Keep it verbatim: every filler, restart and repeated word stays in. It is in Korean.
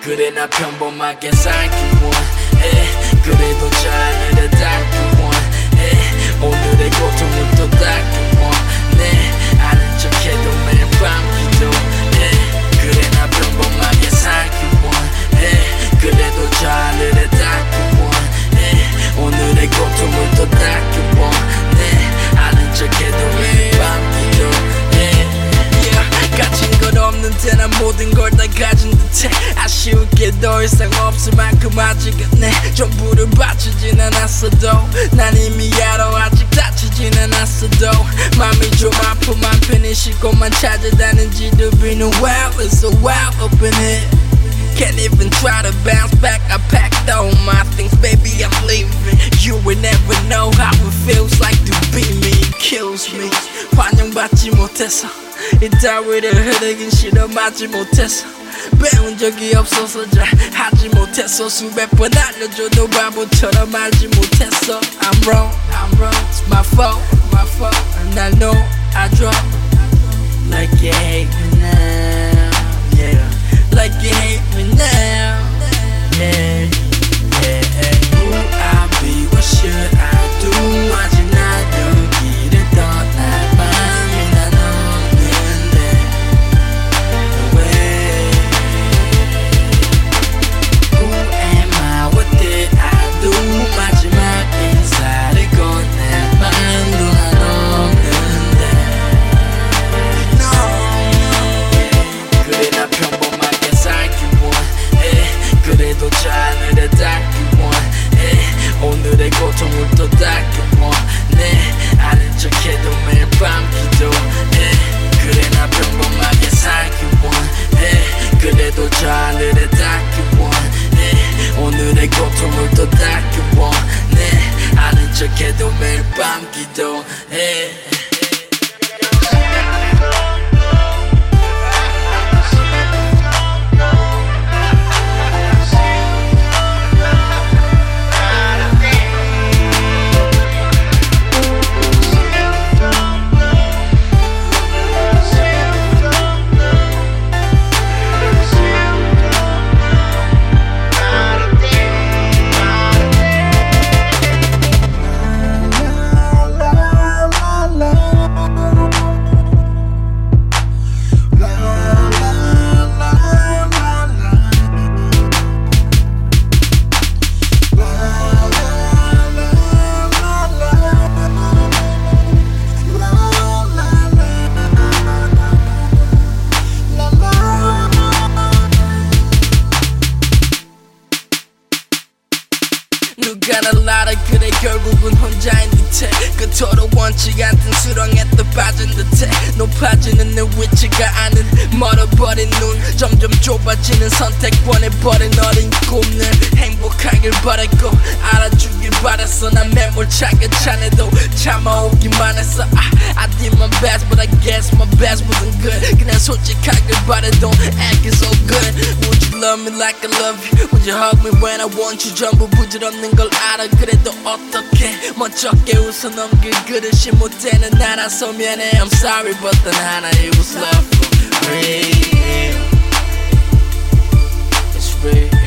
그래 나 평범하게 살기 원해. 그래도 자유를 닿기 원해. 오늘의 고통을 또 닿기 원해. 아는 척해도 매일 밤 기도해. 그래 나 평범하게 살기 원해. 그래도 자유를 닿기 원해. 오늘의 고통을 또 닿기 원해. 아는 척해도 매일 밤 기도해. yeah. 가진 건 없는데 난 모든 걸 다 가진 듯해. 아쉬울 게 더 이상 없을 만큼 아직은 내 전부를 바치진 않았어도 난 이미 알아 아직 다치진 않았어도 맘이 좀 아픔 한 편히 쉴 곳만 찾아다는 지도비는 wild it's so wild up in here. Can't even try to bounce back. I packed all my things, baby, I'm leaving. You will never know how it feels like to be me. It kills me. 환영받지 못해서 이따위를 흐르긴 실험하지 못해서 배운 적이 없어서 잘 하지 못했어. 수백 번 알려줘도 바보처럼 알지 못했어. I'm wrong, I'm wrong, it's my fault, my fault. And I know I drop like you hate me now, yeah. Like you hate me now, yeah, yeah. Who I be, what should I do? 아직 난 여기를 떠날 밤이 난 없는데 왜? Who am I, what did I do? 마지막 인사를 건넬 밤도 난 없는데 No. 그래 나 평범하게 살기 원해. 그래도 자유를 닿기 원해. 오늘의 고통을 또 닿기 원해. 아는 척해도 매일 밤 기도해. 그래 나 평범하게 살기 원해. 그래도 자유를 닿기 원해. 오늘의 고통을 또 닿기 원해. 아는 척해도 매일 밤 기도해. 누가 날 알아 그래 결국은 혼자인 듯해. 그토록 원치 않던 수렁에 또 빠진 듯해. 높아지는 내 위치가 아는 멀어버린 눈. 점점 좁아지는 선택권에 버린 어린 꿈을 행복하길 바랬고 알아주길 바랬어. 난 매몰차게 차내도 참아오기만 했어. I, I did my best but I guess my best wasn't good. 그냥 솔직하길 바래 don't act it so good. Would you love me like I love you? Would you hug me when I want you? 전부 부질없는 걸 알아 그래도 어떡해. 먼저 깨웃어 넘길 그릇이 못 되는 나라서 미안해. I'm sorry but 단 하나 it was love for real. It's real.